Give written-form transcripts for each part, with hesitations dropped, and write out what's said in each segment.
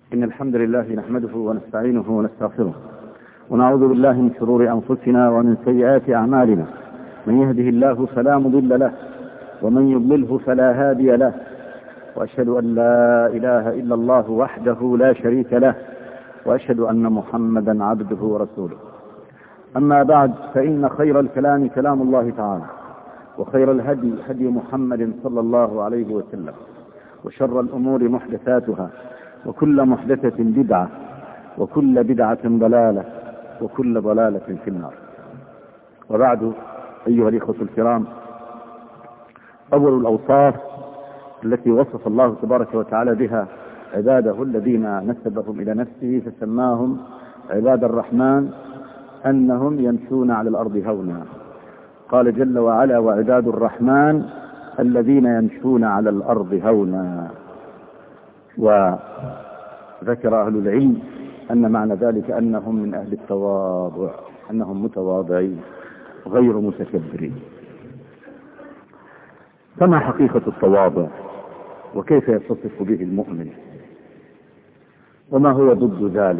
إن الحمد لله نحمده ونستعينه ونستغفره ونعوذ بالله من شرور أنفسنا ومن سيئات أعمالنا. من يهده الله فلا مضل له ومن يضلله فلا هادي له، وأشهد أن لا إله إلا الله وحده لا شريك له، وأشهد أن محمدا عبده ورسوله. أما بعد، فإن خير الكلام كلام الله تعالى، وخير الهدي هدي محمد صلى الله عليه وسلم، وشر الأمور محدثاتها، وكل محدثة بدعة، وكل بدعة ضلالة، وكل ضلالة في النار. وبعد، أيها الإخوة الكرام، أول الأوصاف التي وصف الله تبارك وتعالى بها عباده الذين نسبهم إلى نفسه فسماهم عباد الرحمن أنهم يمشون على الأرض هونا. قال جل وعلا: وعباد الرحمن الذين يمشون على الأرض هونا. وذكر أهل العلم أن معنى ذلك أنهم من أهل التواضع، أنهم متواضعين غير متكبرين. فما حقيقة التواضع؟ وكيف يتصف به المؤمن؟ وما هو ضد ذلك؟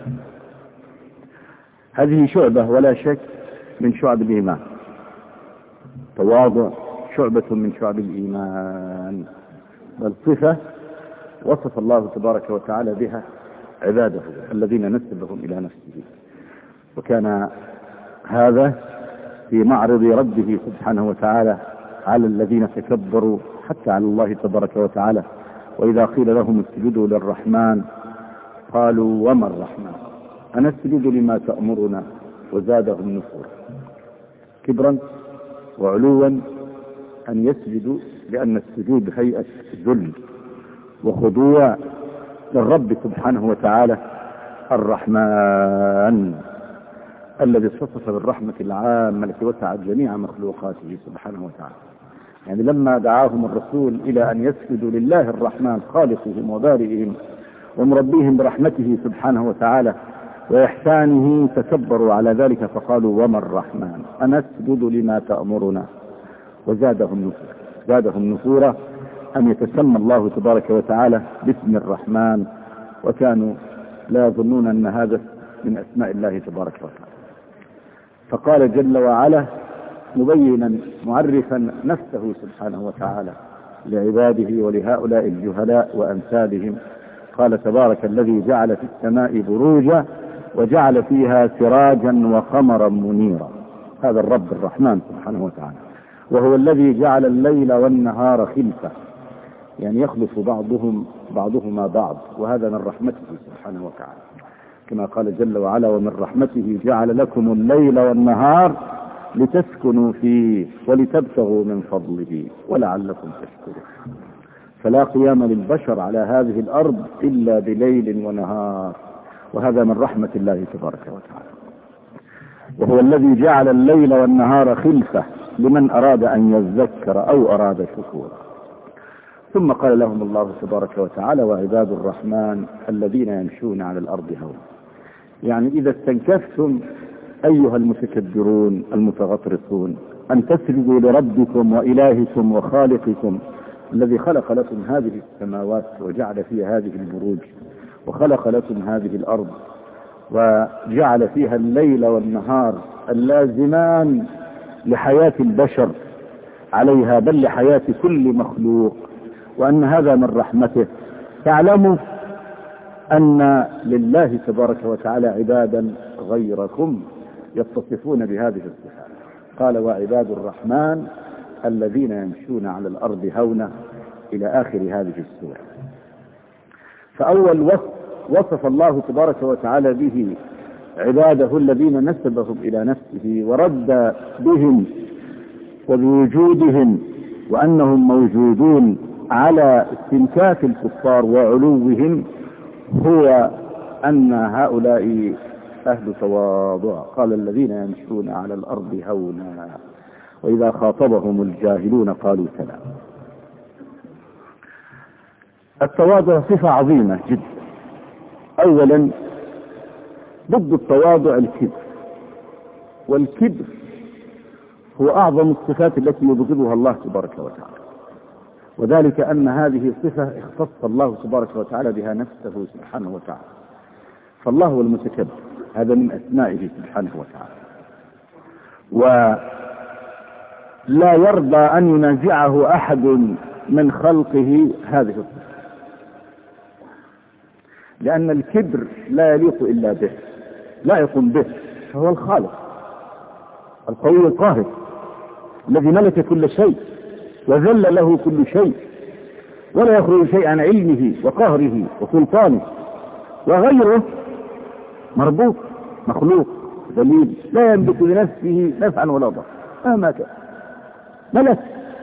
هذه شعبة ولا شك من شعب الإيمان. تواضع شعبة من شعب الإيمان، بل صفة وصف الله تبارك وتعالى بها عباده الذين نسبهم إلى نفسه. وكان هذا في معرض ربه سبحانه وتعالى على الذين تكبروا حتى على الله تبارك وتعالى. وإذا قيل لهم اسجدوا للرحمن قالوا: وما الرحمن أنسجد لما تأمرنا؟ وزادهم نفورا، كبرا وعلوا أن يسجدوا، لأن السجود هيئة ذل وخضوع للرب سبحانه وتعالى الرحمن الذي اتصف بالرحمة العامة التي وسعت جميع مخلوقاته سبحانه وتعالى. يعني لما دعاهم الرسول إلى أن يسجدوا لله الرحمن خالقهم وبارئهم ومربيهم برحمته سبحانه وتعالى وإحسانه، تكبروا على ذلك فقالوا: وما الرحمن أنسجد لما تأمرنا؟ وزادهم نفورا، زادهم نفورا أن يتسمى الله تبارك وتعالى باسم الرحمن، وكانوا لا يظنون أن هذا من أسماء الله تبارك وتعالى. فقال جل وعلا مبينا معرفا نفسه سبحانه وتعالى لعباده ولهؤلاء الجهلاء وأمثالهم، قال: تبارك الذي جعل في السماء بروجا وجعل فيها سراجا وقمرا منيرا. هذا الرب الرحمن سبحانه وتعالى، وهو الذي جعل الليل والنهار خلفة، يعني يخلف بعضهما بعض، وهذا من رحمته سبحانه وتعالى، كما قال جل وعلا: ومن رحمته جعل لكم الليل والنهار لتسكنوا فيه ولتبتغوا من فضله ولعلكم تشكرون. فلا قيام للبشر على هذه الأرض إلا بليل ونهار، وهذا من رحمة الله تبارك وتعالى. وهو الذي جعل الليل والنهار خلفة لمن أراد أن يذكر أو أراد شكورا. ثم قال لهم الله تبارك وتعالى: وعباد الرحمن الذين يمشون على الأرض هونا. يعني إذا استنكفتم أيها المتكبرون المتغطرسون أن تسجدوا لربكم وإلهكم وخالقكم الذي خلق لكم هذه السماوات وجعل فيها هذه البروج، وخلق لكم هذه الأرض وجعل فيها الليل والنهار اللازمان لحياة البشر عليها، بل لحياة كل مخلوق، وأن هذا من رحمته، فاعلموا أن لله تبارك وتعالى عبادا غيركم يتصفون بهذه الصفات. قال: وعباد الرحمن الذين يمشون على الأرض هونا، إلى آخر هذه السورة. فأول وصف الله تبارك وتعالى به عباده الذين نسبهم إلى نفسه ورد بهم وبوجودهم وأنهم موجودون على استنكاف الكفار وعلوهم، هو أن هؤلاء أهل تواضع. قال: الذين يمشون على الأرض هونا وإذا خاطبهم الجاهلون قالوا سلام. التواضع صفة عظيمة جدا. أولا، ضد التواضع الكبر، والكبر هو أعظم الصفات التي يبغضها الله تبارك وتعالى. وذلك أن هذه صفة اختص الله تبارك وتعالى بها نفسه سبحانه وتعالى. فالله هو المتكبر، هذا من أسمائه سبحانه وتعالى، ولا يرضى أن ينازعه أحد من خلقه هذه الصفة، لأن الكبر لا يليق إلا به، لائق به، فهو الخالق القوي القاهر الذي ملك كل شيء وذل له كل شيء، ولا يخرج شيء عن علمه وقهره وسلطانه، وغيره مربوط مخلوق ذليل لا يملك لنفسه نفعا ولا ضرا مهما كان، ملك،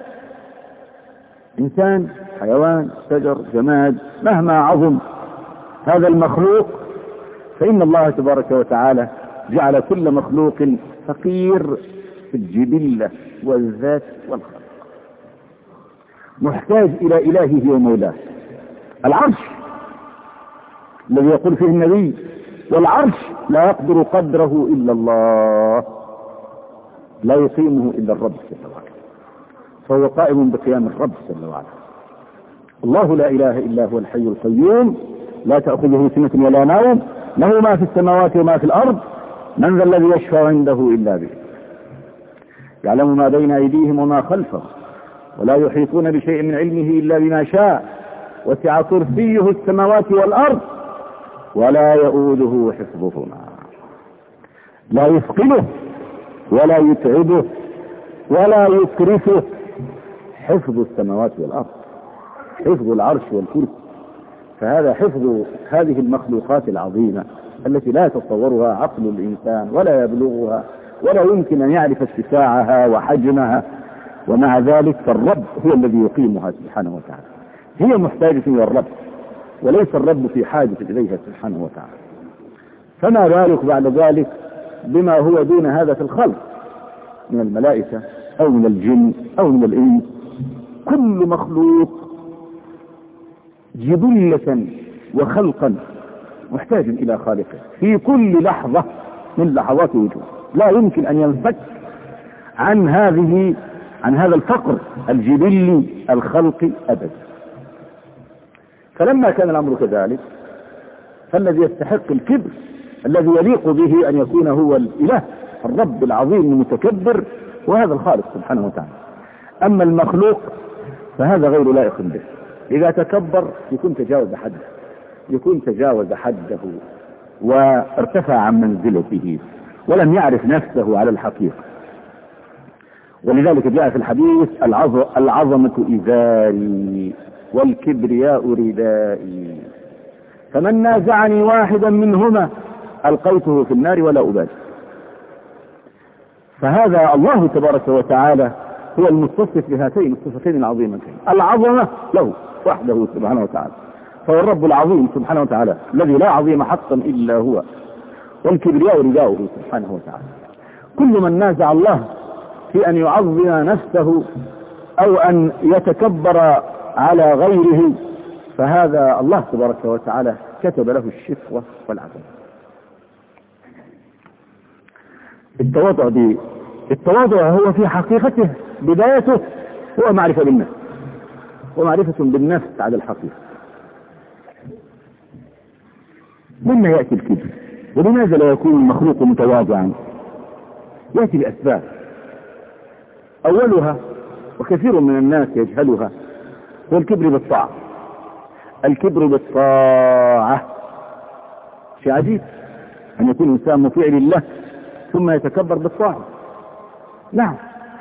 إنسان، حيوان، شجر، جماد، مهما عظم هذا المخلوق، فإن الله تبارك وتعالى جعل كل مخلوق فقير في الجبلة والذات والخلق، محتاج إلى إلهه ومولاه. العرش الذي يقول فيه النبي: والعرش لا يقدر قدره إلا الله، لا يقيمه إلا الرب جل وعلا، فهو قائم بقيام الرب جل وعلا. الله لا إله إلا هو الحي القيوم لا تأخذه سنة ولا نوم، له ما في السماوات وما في الأرض، من ذا الذي يشفع عنده إلا به، يعلم ما بين أيديهم وما خلفهم، ولا يحيطون بشيء من علمه إلا بما شاء، وسع كرسيه السماوات والأرض ولا يؤوده حفظهما، لا يثقله ولا يتعبه ولا يكرفه حفظ السماوات والأرض، حفظ العرش والكرسي. فهذا حفظ هذه المخلوقات العظيمة التي لا يتصورها عقل الإنسان ولا يبلغها ولا يمكن أن يعرف اتساعها وحجمها، ومع ذلك فالرب هو الذي يقيمها سبحانه وتعالى. هي محتاجة إلى الرب وليس الرب في حاجة إليها سبحانه وتعالى. فما بالك بعد ذلك بما هو دون هذا في الخلق من الملائكة أو من الجن أو من الإنس. كل مخلوق جبلة وخلقا محتاج إلى خالقه في كل لحظة من لحظات وجوده، لا يمكن أن ينفك عن هذا الفقر الجبلي الخلقي أبدا. فلما كان الأمر كذلك فالذي يستحق الكبر الذي يليق به أن يكون هو الإله الرب العظيم المتكبر، وهذا الخالق سبحانه وتعالى. أما المخلوق فهذا غير لائق به، إذا تكبر يكون تجاوز حده وارتفع عن منزلته ولم يعرف نفسه على الحقيقة. ولذلك جاء في الحديث: العظمة إزاري والكبرياء ردائي، فمن نازعني واحدا منهما ألقيته في النار ولا أبالي. فهذا الله تبارك وتعالى هو المتصف بهاتين الصفتين العظيمتين، العظمة له وحده سبحانه وتعالى، فهو الرب العظيم سبحانه وتعالى الذي لا عظيم حقا إلا هو، والكبرياء رداؤه سبحانه وتعالى. كل من نازع الله في أن يعظم نفسه أو أن يتكبر على غيره فهذا الله تبارك وتعالى كتب له الشقوة والعذاب. التواضع هو في حقيقته بدايته هو معرفة بالنفس ومعرفة بالنفس على الحقيقة. مما يأتي الكبر؟ ولماذا لا يكون المخلوق متواضعا؟ يأتي بأسباب، أولها وكثير من الناس يجهلها هو الكبر بالطاعة. الكبر بالطاعة شيء عجيب أن يكون الإنسان مطيع لله ثم يتكبر بالطاعة. نعم،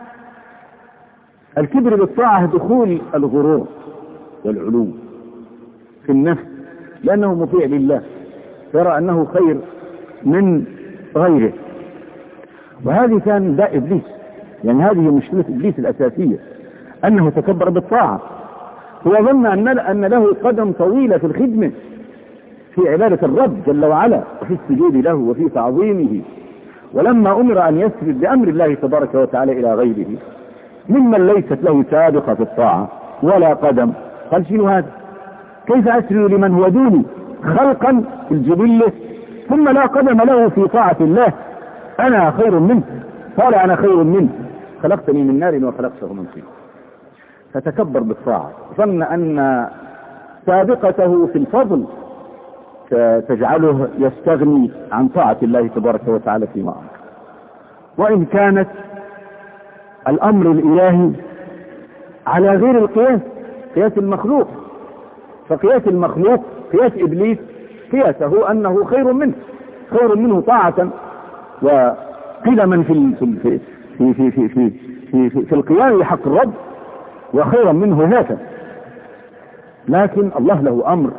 الكبر بالطاعة دخول الغرور والعلو في النفس لأنه مطيع لله، يرى أنه خير من غيره. وهذه كان داء إبليس، يعني هذه مشكلة إبليس الأساسية، أنه تكبر بالطاعة. هو ظن أن له قدم طويلة في الخدمة في عبادة الرب جل وعلا وفي السجود له وفي تعظيمه، ولما أمر أن يسجد بأمر الله تبارك وتعالى إلى غيره ممن ليست له سابقة في الطاعة ولا قدم، قال: شنو هذا؟ كيف أسجد لمن هو دوني خلقا في الجبلة ثم لا قدم له في طاعة الله؟ أنا خير منه. قال: أنا خير منه، خلقتني من نار وخلقته من طين. فتكبر بالطاعة، ظن أن سابقته في الفضل تجعله يستغني عن طاعة الله تبارك وتعالى فيما أمر. وإن كانت الأمر الإلهي على غير القياس، قياس المخلوق، فقياس المخلوق قياس إبليس قياسه أنه خير منه طاعة وقدما في القيام بحق الرب، وخيرا منه ذاتا. لكن الله له أمر،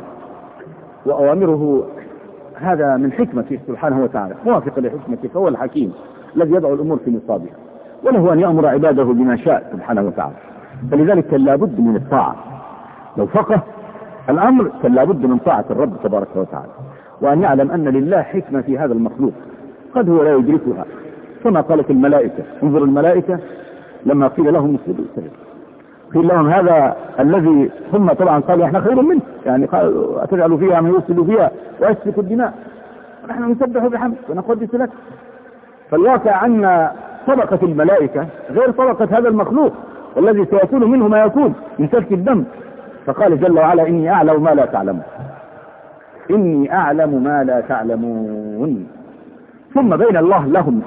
وأوامره هذا من حكمته سبحانه وتعالى، موافق لحكمته، فهو الحكيم الذي يضع الأمور في نصابها، وله أن يأمر عباده بما شاء سبحانه وتعالى. فلذلك كان لابد من الطاعة، لو فقه الأمر كان لابد من طاعة الرب تبارك وتعالى، وأن يعلم أن لله حكمة في هذا المخلوق قد هو لا يدركها، كما قالت الملائكة. انظر الملائكة لما قيل لهم اسجدوا قيل لهم هذا الذي هم طبعا قالوا احنا خير منه، يعني قالوا أتجعل فيها من يفسد فيها ويسفك الدماء ونحن نسبح بحمد ونقدس لك. فالواقع أن طبقة الملائكة غير طبقة هذا المخلوق والذي سيكون منه ما يكون من سفك الدم. فقال جل وعلا إني أعلم ما لا تعلمون، إني أعلم ما لا تعلمون. ثم بين الله لهم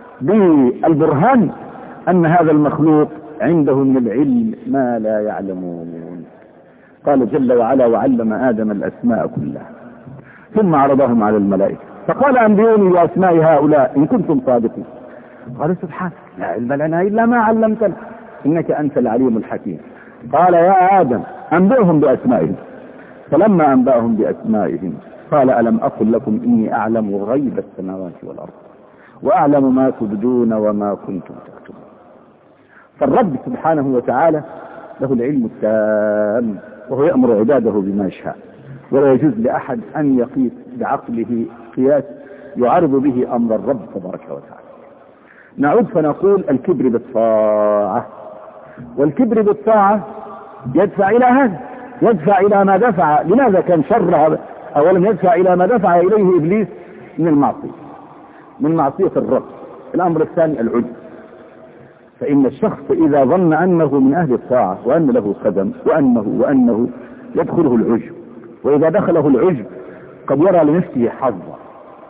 بالبرهان أن هذا المخلوق عنده من العلم ما لا يعلمون. قال جل وعلا وعلم آدم الأسماء كلها ثم عرضهم على الملائكة فقال أنبئوني بأسماء هؤلاء إن كنتم صادقين. قال سبحانك لا علم لنا إلا ما علمتنا إنك أنت العليم الحكيم. قال يا آدم أنبئهم بأسمائهم. فلما أنبأهم بأسمائهم قال ألم أقل لكم إني أعلم غيب السماوات والأرض وأعلم ما تبدون وما كنتم تكتمون. فالرب سبحانه وتعالى له العلم التام، وهو يأمر عباده بما يشاء، ولا يجوز لأحد أن يقيس بعقله قياس يعارض به أمر الرب تبارك وتعالى. نعود فنقول الكبر بالطاعة، والكبر بالطاعة يدفع إلى هذا، يدفع إلى ما دفع. لماذا كان شر أولا يدفع إلى ما دفع إليه إبليس من المعصية، من معصية الرب. الأمر الثاني العجب، فإن الشخص إذا ظن أنه من أهل الطاعة وأن له قدم وأنه يدخله العجب، وإذا دخله العجب قد يرى لنفسه حظا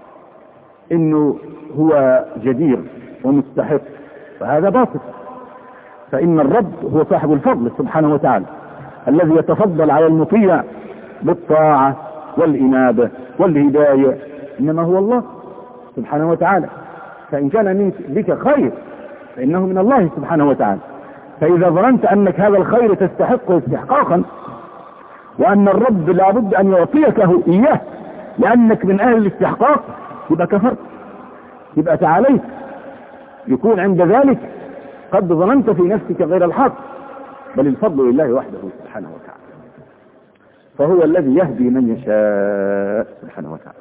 إنه هو جدير ومستحق، فهذا باطل. فإن الرب هو صاحب الفضل سبحانه وتعالى الذي يتفضل على المطيع بالطاعة والإنابة والهداية، إنما هو الله سبحانه وتعالى. فإن كان بك خير فإنه من الله سبحانه وتعالى. فإذا ظننت أنك هذا الخير تستحق استحقاقا وأن الرب لابد أن يعطيكه إياه لأنك من أهل الاستحقاق، يبقى كفرت، يبقى تعاليت، يكون عند ذلك قد ظننت في نفسك غير الحق، بل الفضل لله وحده سبحانه وتعالى. فهو الذي يهدي من يشاء سبحانه وتعالى،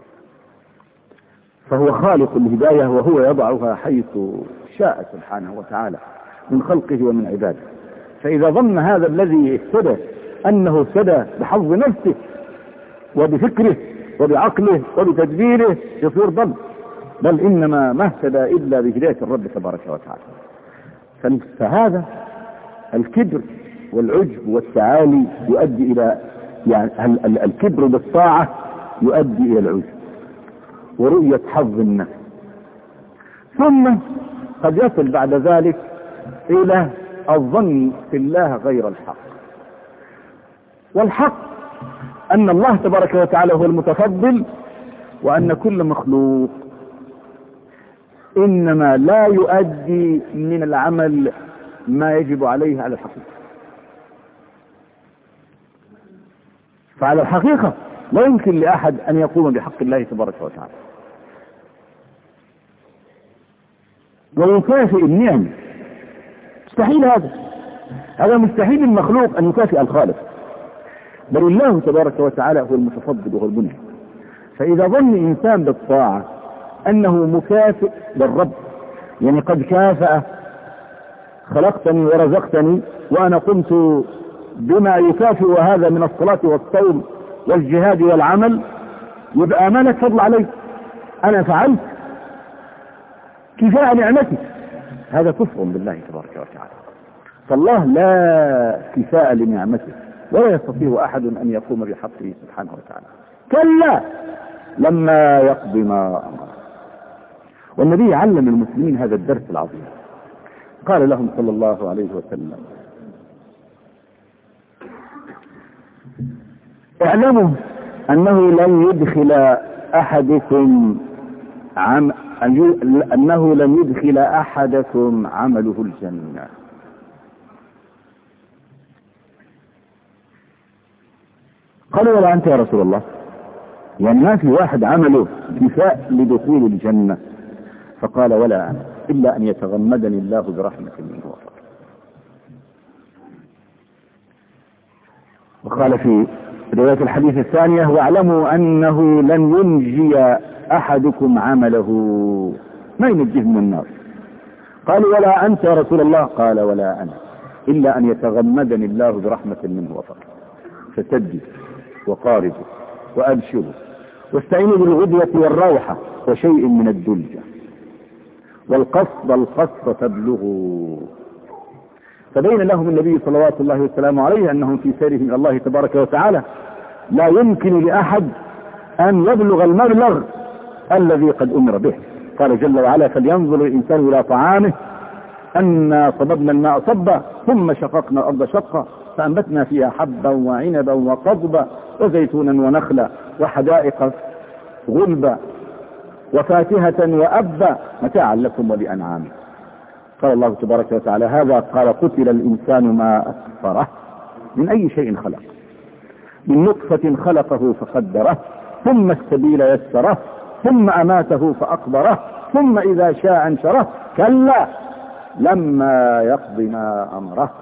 فهو خالق الهداية وهو يضعها حيث شاء سبحانه وتعالى من خلقه ومن عباده. فإذا ظن هذا الذي اهتدى أنه اهتدى بحظ نفسه وبفكره وبعقله وبتدبيره يصير ضل، بل إنما ما اهتدى إلا بهداية الرب تبارك وتعالى. فهذا الكبر والعجب والتعالي يؤدي إلى، يعني الكبر بالطاعة يؤدي إلى العجب ورؤية حظ النفس، ثم قد يصل بعد ذلك إلى الظن في الله غير الحق. والحق أن الله تبارك وتعالى هو المتفضل، وأن كل مخلوق إنما لا يؤدي من العمل ما يجب عليه على الحقيقة. فعلى الحقيقة لا يمكن لأحد أن يقوم بحق الله تبارك وتعالى ويكافئ النعم، مستحيل. هذا مستحيل المخلوق أن يكافئ الخالق، بل الله تبارك وتعالى هو المتفضل وهو المنعم. فإذا ظن إنسان بالطاعة أنه مكافئ للرب، يعني قد كافأ، خلقتني ورزقتني وأنا قمت بما يكافئ هذا من الصلاة والصوم والجهاد والعمل، يبقى ما لك فضل علي، أنا فعلت كفاء نعمتي. هذا كفر بالله تبارك وتعالى. فالله لا كفاء لنعمته ولا يستطيع أحد أن يقوم بحقه سبحانه وتعالى. كلا لما يقضي ما أمر. والنبي علم المسلمين هذا الدرس العظيم، قال لهم صلى الله عليه وسلم: اعلموا أنه لن يدخل أحدكم عمله الجنة. قالوا: ولا أنت يا رسول الله؟ يعني ما في واحد عمله كفاء لدخول الجنة. فقال: ولا أنا، إلا أن يتغمدني الله برحمة منه وفضل. وقال في رواية الحديث الثانية: واعلموا أنه لن ينجي أحدكم عمله، ما ينجيه من النار. قالوا: ولا أنت يا رسول الله؟ قال: ولا أنا، إلا أن يتغمدني الله برحمة منه وفضل. فسددوا وقاربوا وأبشروا واستعينوا بالغدوة والروحة وشيء من الدلجة، والقصد تبلغوا. فبين لهم النبي صلوات الله وسلامه عليه أنهم في سيرهم إلى الله تبارك وتعالى لا يمكن لأحد أن يبلغ المبلغ الذي قد أمر به. قال جل وعلا: فلينظر الإنسان إلى طعامه أنا صببنا الماء صبا ثم شققنا الأرض شقا فأنبتنا فيها حبا وعنبا وقضبا وزيتونا ونخلا وحدائق غلبا وفاكهة وأبا متاعا لكم ولأنعامكم. قال الله تبارك وتعالى: هذا قال: قتل الإنسان ما أكفره، من أي شيء خلق؟ من نطفة خلقه فقدره ثم السبيل يسره ثم أماته فأقبره ثم إذا شاء انشره كلا لما يقضي ما أمره.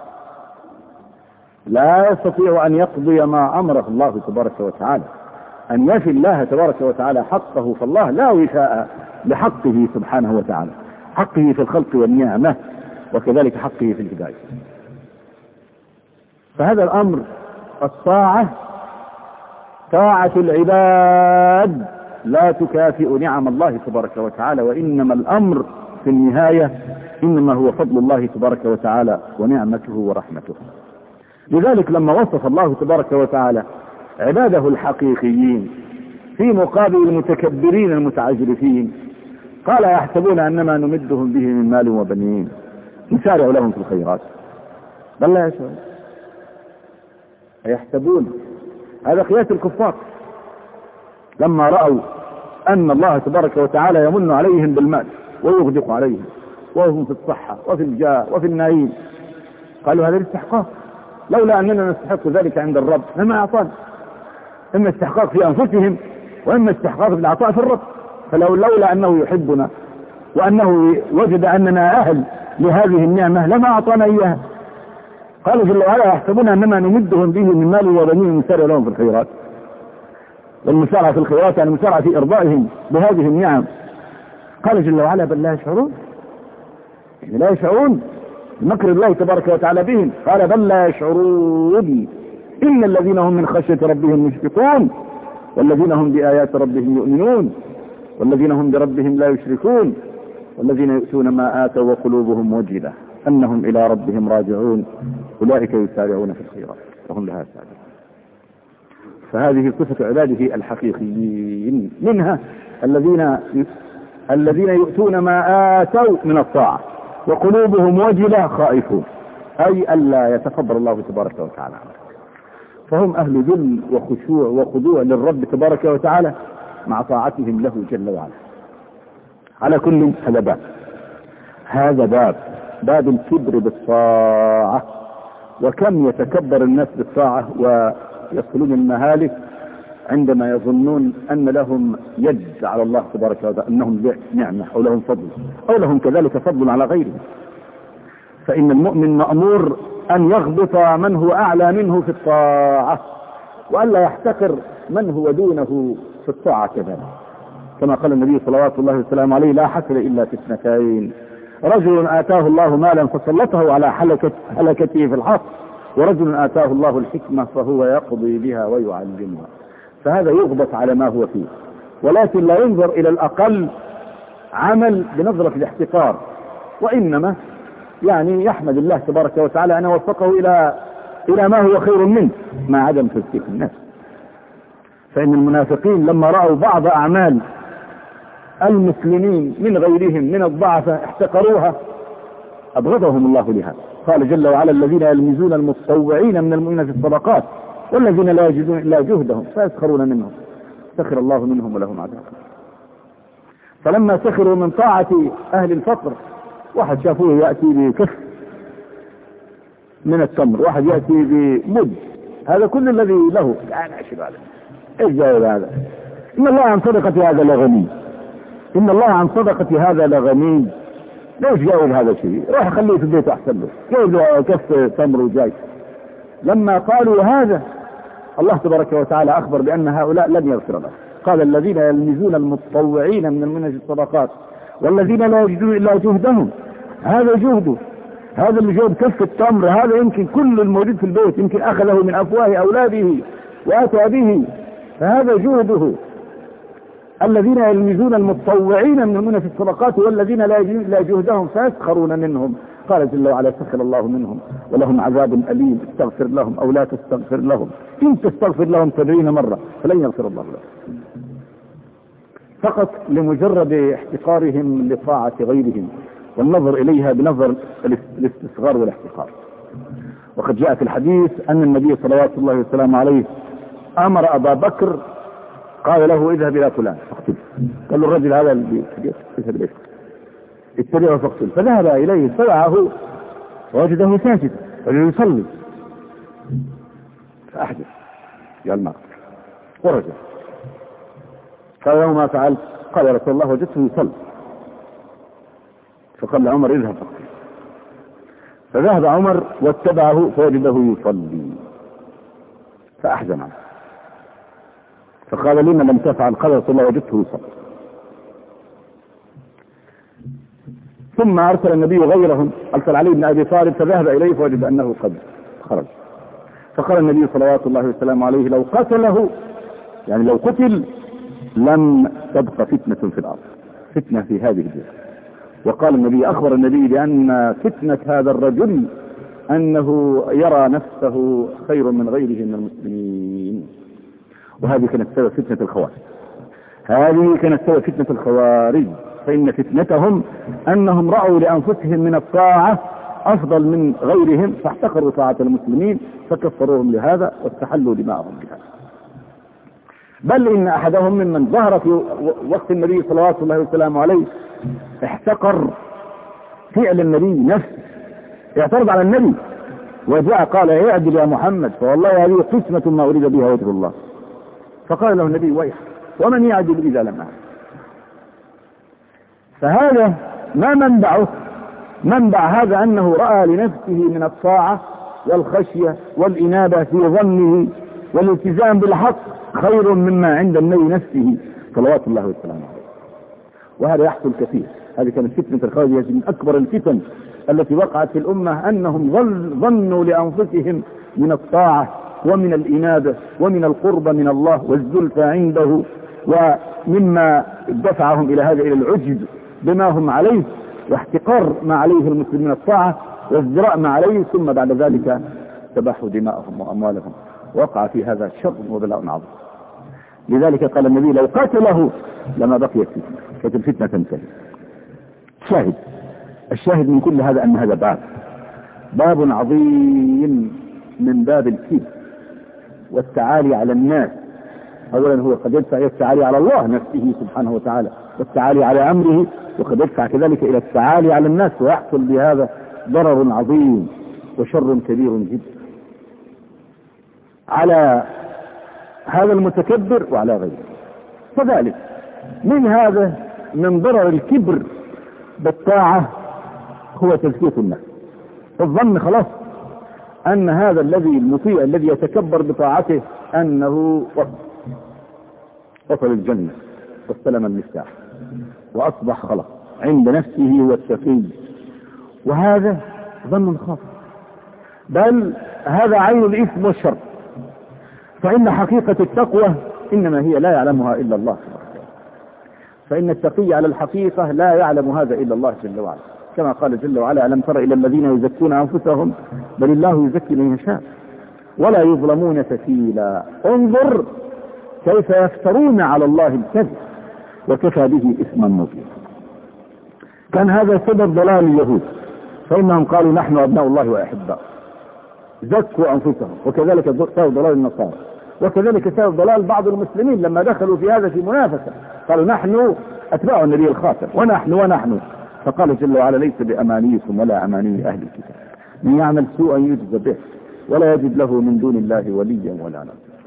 لا يستطيع أن يقضي ما أمره الله تبارك وتعالى، أن يفي الله تبارك وتعالى حقه، فالله لا وفاء لحقه سبحانه وتعالى، حقه في الخلق والنعمة وكذلك حقه في الهداية. فهذا الأمر الطاعة، طاعة العباد لا تكافئ نعم الله تبارك وتعالى، وإنما الأمر في النهاية إنما هو فضل الله تبارك وتعالى ونعمته ورحمته. لذلك لما وصف الله تبارك وتعالى عباده الحقيقيين في مقابل المتكبرين المتعجرفين قال: يحسبون أنما نمدهم به من مال وبنين نسارع لهم في الخيرات بل لا يشعرون. يحسبون، هذا قياس الكفار لما رأوا أن الله تبارك وتعالى يمن عليهم بالمال ويغدق عليهم وهم في الصحة وفي الجاه وفي النعيم، قالوا: هذا الاستحقاق، لولا أننا نستحق ذلك عند الرب لما أعطانا. إما استحقاق في أنفسهم وإما استحقاق في العطاء في الرب، فلولا أنه يحبنا وأنه وجد أننا أهل لهذه النعمة لما أعطانا إياها. قالوا جل وعلا: يحسبون أنما نمدهم به من مال وبنين نسارع لهم في الخيرات. والمسارعة في الخيرات يعني المسارعة في إرضائهم بهذه النعم. قال جل وعلا: بل لا يشعرون، يعني لا يشعرون بمكر الله تبارك وتعالى بهم. قال: بل لا يشعرون إن الذين هم من خشية ربهم مشفقون والذين هم بآيات ربهم يؤمنون والذين هم بربهم لا يشركون والذين يؤتون ما آتوا وقلوبهم وجلة أنهم إلى ربهم راجعون أولئك يسارعون في الخيرات وهم لها سابقون. فهذه صفة عباده الحقيقيين، منها الذين يؤتون ما آتوا من الطاعة وقلوبهم وجلة خائفون، أي ألا يتقبل الله تبارك وتعالى. فهم أهل ذل وخشوع وخضوع للرب تبارك وتعالى مع طاعتهم له جل وعلا. على كل هذا باب الكبر بالطاعة. وكم يتكبر الناس بالطاعة ويصلون المهالك عندما يظنون أن لهم يد على الله تبارك وتعالى، أنهم نعمة أو لهم فضل أو لهم كذلك فضل على غيرهم. فإن المؤمن مأمور أن يغبط من هو أعلى منه في الطاعة وألا يحتقر من هو دونه في الطاعة كذلك، كما قال النبي صلوات الله وسلامه عليه: لا حسر إلا في اثنتين: رجل آتاه الله مالا فسلطه على هلكته في الحق، ورجل آتاه الله الحكمة فهو يقضي بها ويعلمها. فهذا يغبط على ما هو فيه، ولكن لا ينظر إلى الأقل عمل بنظرة الاحتقار، وإنما يعني يحمد الله تبارك وتعالى أن وفقه إلى ما هو خير منه مع عدم تزكية الناس. فإن المنافقين لما رأوا بعض أعمال المسلمين من غيرهم من الضعفاء احتقروها أبغضهم الله لها. قال جل وعلا: الذين يلمزون المتطوعين من المؤمنين في الصدقات والذين لا يجدون إلا جهدهم فيسخرون منهم سخر الله منهم ولهم عذاب. فلما سخروا من طاعة أهل الفقر، واحد شافوه يأتي بكف من التمر، واحد يأتي بمد، هذا كل الذي له يعني أشهد هذا إيش جاوب هذا؟ إن الله عن صدقة هذا لغني، إن الله عن صدقة هذا لغني. ليش جاوب هذا الشيء؟ روح خليه في البيت أحسن له، جاوب له كف تمر وجاي. لما قالوا هذا الله تبارك وتعالى أخبر بأن هؤلاء لن يغفر لهم. قال: الذين يلمزون المتطوعين من المؤمنين في الصدقات والذين لا يجدون إلا جهدهم. هذا جهده، هذا اللي جاب كف التمر، هذا يمكن كل الموجود في البيت يمكن أخذه من أفواه أولاده وأتى به، فهذا جهده. الذين يلمزون المتطوعين من المؤمنين في الصدقات والذين لا يجدون إلا جهدهم فيسخرون منهم. قال جل وعلا: سخر الله منهم ولهم عذاب أليم، استغفر لهم أو لا تستغفر لهم إن تستغفر لهم 70 مرة فلن يغفر الله لهم. فقط لمجرد احتقارهم لطاعة غيرهم والنظر إليها بنظر الاستصغار والاحتقار. وقد جاء في الحديث أن النبي صلوات الله وسلامه عليه أمر أبا بكر، قال له: اذهب إلى فلان فاقتله. قال له الرجل هذا اذهب إليه اتبعه فاقتله. فذهب إليه فدعاه ووجده ساجدا رجل يصلي فأحدث يا المرء ورجع. قال له: ما فعلت؟ قال: يا رسول الله وجدته يصلي. فقال عمر: اذهب فاقتله. فذهب عمر واتبعه فوجده يصلي فأحزن عنه. فقال: لما لم تفعل؟ قال: يا رسول الله وجدته يصلي. ثم أرسل النبي غيرهم، أرسل علي بن أبي طالب فذهب إليه فوجد أنه قد خرج. فقال النبي صلوات الله وسلامه عليه: لو قتله، يعني لو قتل، لم تبقى فتنة في الأرض، فتنة في هذه البلاد. وقال النبي، أخبر النبي بأن فتنة هذا الرجل أنه يرى نفسه خير من غيره من المسلمين. وهذه كانت سبب فتنة الخوارج، هذه كانت سبب فتنة الخوارج. فإن فتنتهم أنهم رأوا لأنفسهم من الطاعة أفضل من غيرهم فاحتقروا طاعة المسلمين فكفروهم لهذا واستحلوا دماءهم بهذا. بل إن أحدهم ممن ظهر في وقت النبي صلوات الله وسلامه عليه احتقر فعل النبي نفسه، يعترض على النبي وجاء قال: اعدل يا محمد فوالله هذه قسمة ما أريد بها وجه الله. فقال له النبي: ويح، ومن يعدل إذا لم أعدل؟ فهذا ما منبعه، منبع هذا أنه رأى لنفسه من الطاعة والخشية والإنابة في ظنه والالتزام بالحق خير مما عند النبي نفسه صلوات الله وسلامه عليه. وهذا يحصل كثير. هذه كانت فتنة الخوارج من أكبر الفتن التي وقعت في الأمة، أنهم ظنوا لأنفسهم من الطاعة ومن الإنابة ومن القرب من الله والزلفى عنده، ومما دفعهم إلى هذا إلى العجز بما هم عليه واحتقار ما عليه المسلمين من الطاعة وازدراء ما عليه، ثم بعد ذلك تباحوا دماءهم وأموالهم. وقع في هذا شر وبلاء عظيم. لذلك قال النبي: لو قاتله لما بقيت فتنة، كانت الفتنة تنتهي. الشاهد من كل هذا أن هذا باب عظيم من باب الكبر والتعالي على الناس. أولا هو قد يدفع إلى التعالي على الله نفسه سبحانه وتعالى والتعالي على أمره، وقد يدفع كذلك إلى التعالي على الناس، ويحصل بهذا ضرر عظيم وشر كبير جدا على هذا المتكبر وعلى غيره. فذلك من ضرر الكبر بالطاعة هو تزكية النفس. الظن خلاص أن هذا الذي المطيع الذي يتكبر بطاعته أنه وصل الجنة واستلم المفتاح وأصبح خلاص عند نفسه والتقي، وهذا ظن خاطئ، بل هذا عين الإثم والشر. فإن حقيقة التقوى إنما هي لا يعلمها إلا الله سبحانه، فإن التقي على الحقيقة لا يعلم هذا إلا الله جل وعلا. كما قال جل وعلا ألم تر إلى الذين يزكون أنفسهم بل الله يزكي من يشاء ولا يظلمون فتيلا. انظر كيف يفترون على الله الكذب وكفى به إثما مبينا. كان هذا سبب ضلال اليهود، فإنهم قالوا نحن أبناء الله وأحباؤه زكوا أنفسهم، وكذلك سبب ضلال النصارى، وكذلك سبب ضلال بعض المسلمين لما دخلوا في هذا في منافسة قالوا نحن أتباع النبي الخاتم ونحن فقال جل وعلا ليس بأمانيكم ولا أماني أهل الكتاب من يعمل سوءا يجزى به ولا يجد له من دون الله وليا ولا نصيرا.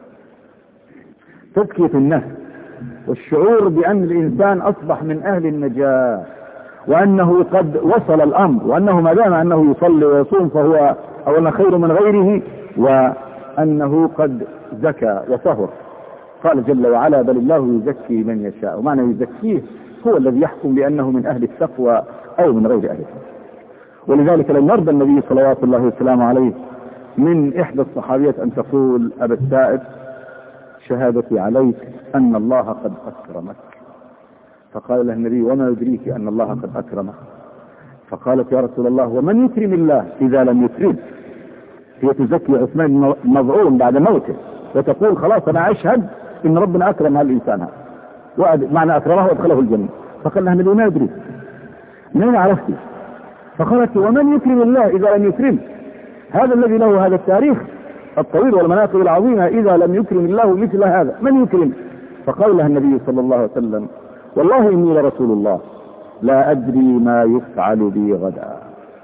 تزكية النفس والشعور بأن الإنسان أصبح من أهل النجاة، وأنه قد وصل الأمر، وأنه ما دام أنه يصلي ويصوم فهو أولا خير من غيره، وأنه قد زكى وطهر. قال جل وعلا بل الله يزكي من يشاء، ومعنى يزكيه هو الذي يحكم بأنه من أهل التقوى أو من غير أهل التقوى. ولذلك لم يرضى النبي صلوات الله وسلامه عليه من إحدى الصحابيات أن تقول أبا السائب شهادتي عليك أن الله قد أكرمك. فقال له النبي وما يدريك أن الله قد أكرمك؟ فقالت يا رسول الله ومن يكرم الله إذا لم يكرم؟ هي تزكي عثمان مظعون بعد موته وتقول خلاص أنا أشهد إن ربنا أكرم هذا الإنسان هذا، معنى أكرمه وادخله الجنة. فقال لها النبي ما يدري منين عرفتي؟ فقالت ومن يكرم الله إذا لم يكرم؟ هذا الذي له هذا التاريخ الطويل والمناقب العظيمة إذا لم يكرم الله مثل هذا من يكرم؟ فقال لها النبي صلى الله عليه وسلم والله إني لرسول الله لا أدري ما يفعل بي غدا.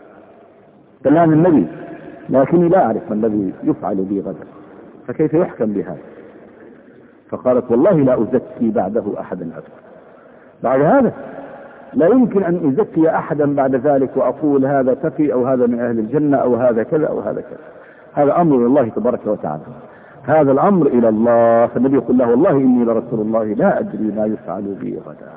كلام النبي لكني لا أعرف ما الذي يفعل بي غدا، فكيف يحكم بهذا؟ فقالت والله لا أزكي بعده أحدا أبدا. بعد هذا لا يمكن أن أزكي أحدا بعد ذلك وأقول هذا تقي أو هذا من أهل الجنة أو هذا كذا أو هذا كذا. هذا أمر الله تبارك وتعالى، هذا الأمر إلى الله. فالنبي يقول له والله إني لرسول الله لا أدري ما يفعل بي غدا.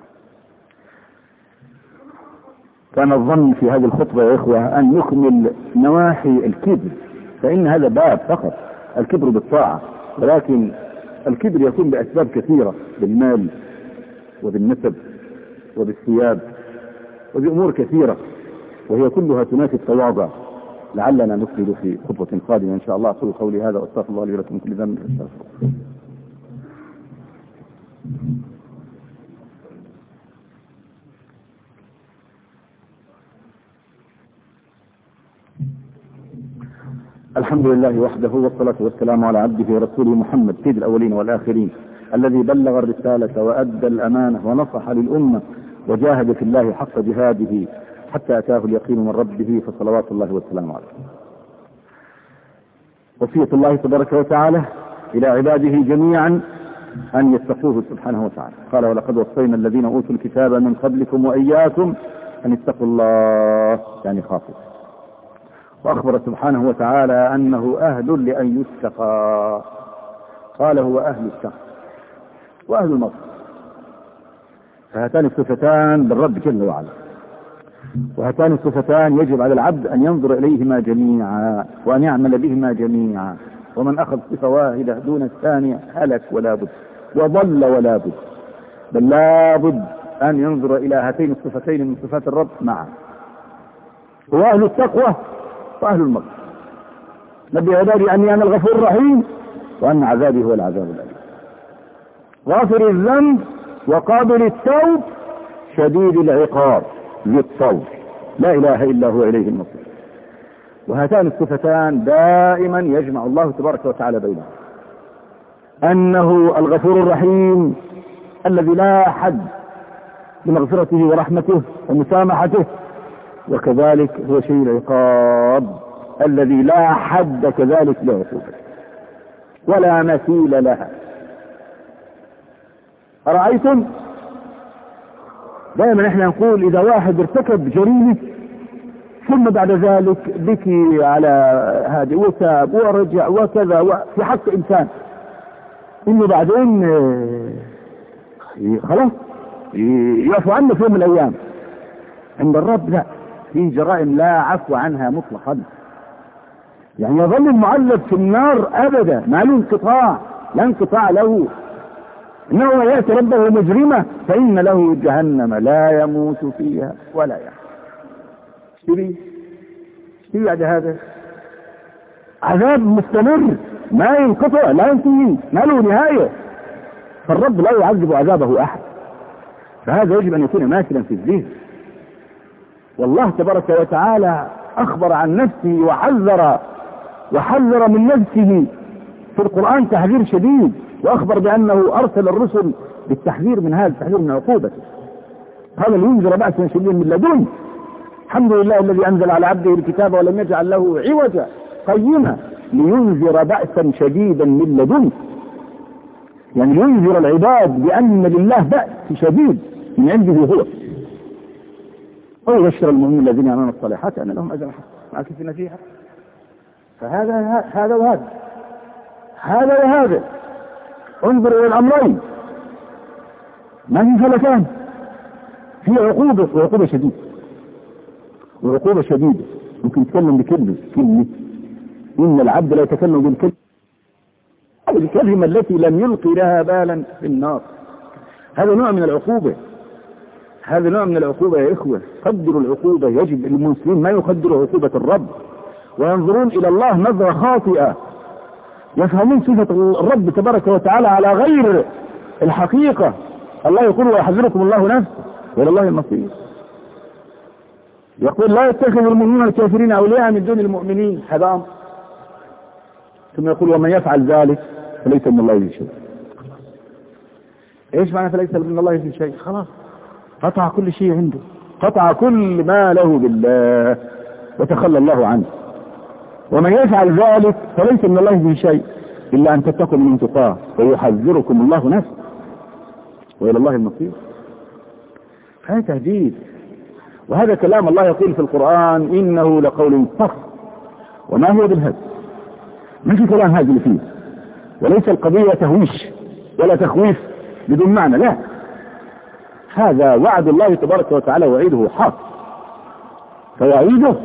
كان الظن في هذه الخطبة يا إخوة أن نكمل نواحي الكبر، فإن هذا باب فقط الكبر بالطاعة، ولكن الكبر يكون بأسباب كثيرة، بالمال وبالنسب وبالثياب وبأمور كثيرة، وهي كلها تنافي التواضع. لعلنا نكمل في خطوة قادمة إن شاء الله. أقول قولي هذا وأستغفر الله لي ولكم كل ذنب. الحمد لله وحده والصلاة والسلام على عبده ورسوله محمد سيد الأولين والآخرين الذي بلغ الرسالة وأدى الأمانة ونصح للأمة وجاهد في الله حق جهاده حتى أتاه اليقين من ربه، فصلوات الله والسلام عليه. وصية الله تبارك وتعالى إلى عباده جميعا أن يتقوه سبحانه وتعالى. قال ولقد وصينا الذين أوتوا الكتاب من قبلكم وإياكم أن اتقوا الله، يعني خافوا. وأخبر سبحانه وتعالى أنه أهل لأن يتقى، قال هو أهل التقى وأهل المغفرة. فهاتان الصفتان بالرب جل وعلا، وهاتان الصفتان يجب على العبد أن ينظر إليهما جميعا وأن يعمل بهما جميعا. ومن أخذ صفة واحدة دون الثانية هلك ولا بد وضل ولا بد، بل لا بد أن ينظر إلى هاتين الصفتين من صفات الرب معا. هو أهل التقوى وأهل المغفرة. نبي عبادي أني أنا الغفور الرحيم وأن عذابي هو العذاب الأليم. غافر الذنب وقابل التوب شديد العقاب ذي الطول، لا إله إلا هو إليه المصير. وهاتان الصفتان دائما يجمع الله تبارك وتعالى بينهم، أنه الغفور الرحيم الذي لا حد بمغفرته ورحمته ومسامحته، وكذلك هو شيء العقاب الذي لا حد كذلك لعقوبته ولا مثيل لها. أرأيتم دائما احنا نقول إذا واحد ارتكب جريمة ثم بعد ذلك بكي على هذه وتاب ورجع وكذا في حق إنسان، إنه بعدين خلاص يعفو عنه في يوم من الأيام. عند الرب لا، في جرائم لا عفو عنها مطلقا، يعني يظل المعذب في النار أبدا، ما له انقطاع، لا انقطاع له. إنه يأتي ربه مجرمة فإن له جهنم لا يموت فيها ولا يحيا. اشتري بعد هذا عذاب مستمر ما ينقطع لا ينتهي ما له نهاية. فالرب لا يعذب عذابه أحد، فهذا يجب أن يكون ماثلا في الذهن. والله تبارك وتعالى أخبر عن نفسه وحذر من نفسه في القرآن تحذير شديد، وأخبر بأنه أرسل الرسل بالتحذير من هذا، التحذير من عقوبته. هذا لينذر بأسا شديدا من لدنه. الحمد لله الذي أنزل على عبده الكتاب ولم يجعل له عوجا قيما لينذر بأسا شديدا من لدنه، يعني لينذر العباد بأن لله بأس شديد من عنده هو يبشر المؤمنين الذين يعملون الصالحات أن لهم أجر حسنا ماكثين فيها. فهذا وهذا انظر إلى الأمرين ما في فلتان، في عقوبة وعقوبة شديدة. ممكن يتكلم بكلمة إن العبد لا يتكلم بالكلمة الكلمة التي لم يلقي لها بالا في النار. هذا نوع من العقوبة يا إخوة. قدروا العقوبة، يجب المسلمين ما يقدروا عقوبة الرب وينظرون إلى الله نظرة خاطئة، يفهمون صفة الرب تبارك وتعالى على غير الحقيقة. الله يقول ويحذركم الله نفسه وإلى الله المصير. يقول لا يتخذ المؤمنون الكافرين أولياء من دون المؤمنين، هذا أمر. ثم يقول ومن يفعل ذلك فليس من الله في شيء. ايش معنى فليس من الله في شيء؟ خلاص قطع كل شيء عنده، قطع كل ما له بالله وتخلى الله عنه. ومن يفعل ذلك فليس من الله في شيء إلا أن تتقوا من تقاه ويحذركم الله نفسه وإلى الله المصير. هذا تهديد، وهذا كلام الله يقول في القرآن إنه لقول فصل وما هو بالهدف. ما في كلام هذا اللي فيه، وليس القضية تهويش ولا تخويف بدون معنى، لا، هذا وعد الله تبارك وتعالى وعيده حق، فوعيده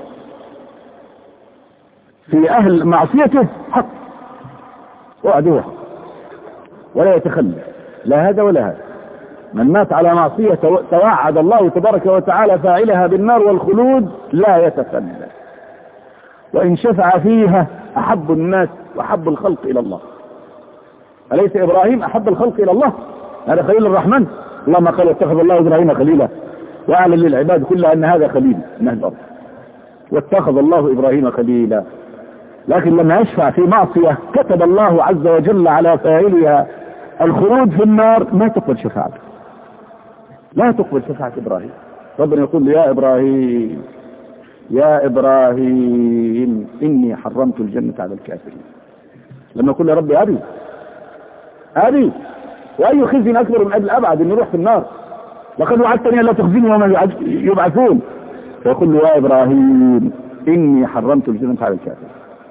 في أهل معصيته حق، وعده حق ولا يتخلى لا هذا ولا هذا. من مات على معصية توعد الله تبارك وتعالى فاعلها بالنار والخلود لا يتخلى، وإن شفع فيها أحب الناس وأحب الخلق إلى الله. أليس إبراهيم أحب الخلق إلى الله؟ هذا خليل الرحمن. الله ما قال اتخذ الله إبراهيم خليلا، وأعلن للعباد كلها أن هذا خليل من أهل الأرض، واتخذ الله إبراهيم خليلا. لكن لما يشفع في معصية كتب الله عز وجل على فاعلها الخلود في النار، ما تقبل شفاعته، لا تقبل شفاعة إبراهيم. ربنا يقول يا إبراهيم إني حرمت الجنة على الكافرين. لما يقول يا ربي أبي وأي خزي أكبر من أجل أبعد أن يروح في النار، لقد وعدتني ألا تخزيني وما يبعثون. فيقول له يا إبراهيم إني حرمت الجنة على الكافرين.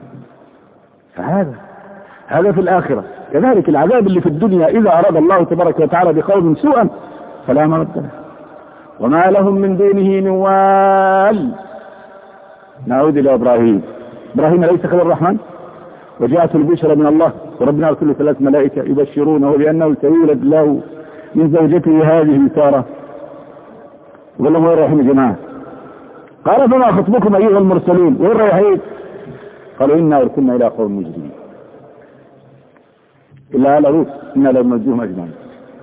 فهذا في الآخرة. كذلك العذاب اللي في الدنيا إذا أراد الله تبارك وتعالى بقوم سوءا فلا مرد له وما لهم من دونه من وال. نعود إلى إبراهيم ليس خليل الرحمن، وجاءته البشرى من الله، وربنا أرسل 3 ملائكة يبشرونه بأنه سيولد له من زوجته هذه سارة. وقال لهم وين رايحين يا جماعة؟ قال فما خطبكم أيها المرسلين؟ وين رايحين؟ قالوا إنا أرسلنا إلى قوم مجرمين إلا آل لوط إنا لننجيهم أجمعين.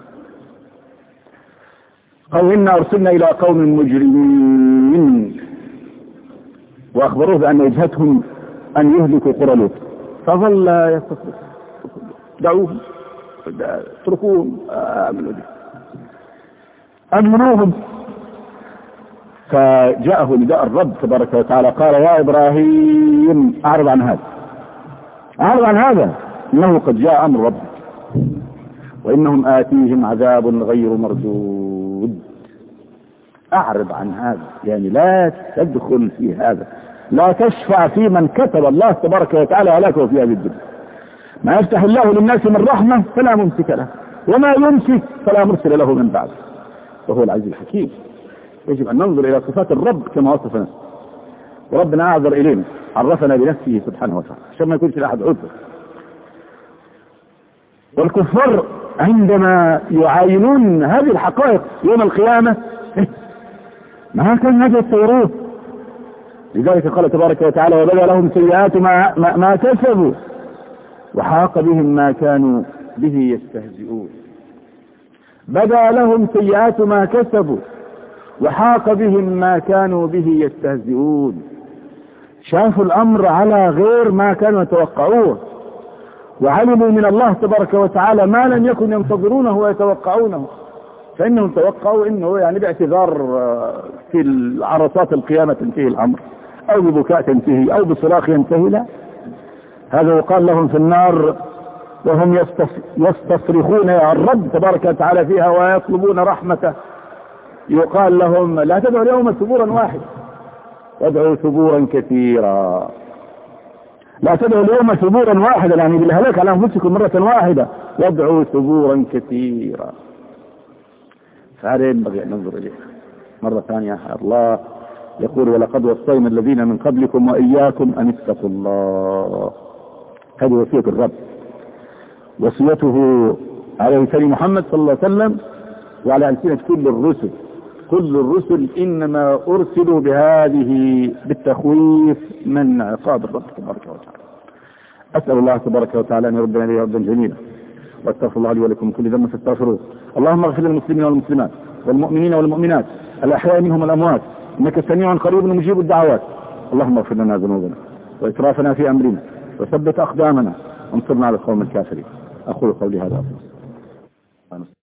قالوا إنا أرسلنا إلى قوم مجرمين، وأخبروه بأن وجهتهم أن يهلكوا قرى لوط، فظل يستصرخ دعوهم اتركوهم أمنوهم. فجاءه نداء الرب تبارك وتعالى قال يا إبراهيم أعرض عن هذا إنه قد جاء أمر ربك وإنهم آتيهم عذاب غير مردود. أعرض عن هذا، يعني لا تدخل في هذا، لا تشفع في من كتب الله تبارك وتعالى هلاكه في هذه الدنيا. ما يفتح الله للناس من رحمة فلا ممسك له، وما يمسك فلا مرسل له من بعد، وهو العزيز الحكيم. يجب أن ننظر إلى صفات الرب كما وصف نفسه، وربنا أعذر إلينا، عرفنا بنفسه سبحانه وتعالى عشان ما يكونش لأحد عذر. والكفار عندما يعاينون هذه الحقائق يوم القيامة ما كان هذا يتصوروه، لذلك قال تبارك وتعالى وبدا لهم سيئات ما كسبوا وحاق بهم ما كانوا به يستهزئون. بدا لهم سيئات ما كسبوا وحاق بهم ما كانوا به يستهزئون. شافوا الأمر على غير ما كانوا يتوقعوه، وعلموا من الله تبارك وتعالى ما لم يكن ينتظرونه ويتوقعونه، فإنهم توقعوا إنه يعني باعتذار في العرصات القيامة تنتهي الأمر، أو ببكاء تنتهي، أو بصراخ ينتهي. لا، هذا يقال لهم في النار وهم يستصرخون يا الرب تبارك وتعالى فيها ويطلبون رحمته، يقال لهم لا تدعوا اليوم ثبورا واحدا، وادعوا ثبورا كثيرا. لا تدعوا اليوم ثبورا واحدا يعني بالهلاك على أنفسكم مرة واحدة، وادعوا ثبورا كثيرا. فهذا ينبغي أن ننظر إليه مرة ثانية. الله يقول ولقد وصينا الذين من قبلكم وإياكم أن اتقوا الله. هذه وصية الرب، وصيته على لسان محمد صلى الله عليه وسلم وعلى ألسنة كل الرسل. كل الرسل إنما أرسلوا بهذه بالتخويف من عقاب الرب تبارك وتعالى. أسأل الله تبارك وتعالى أن يردنا إليه ردا جميلا، واستغفر الله لي ولكم كل ذنب فاستغفروه. اللهم اغفر للمسلمين والمسلمات والمؤمنين والمؤمنات الأحياء منهم الأموات، إنك سميع قريب مجيب الدعوات. اللهم اغفر لنا ذنوبنا وإسرافنا في أمرنا وثبت أقدامنا وانصرنا على القوم الكافرين. أقول قولي هذا.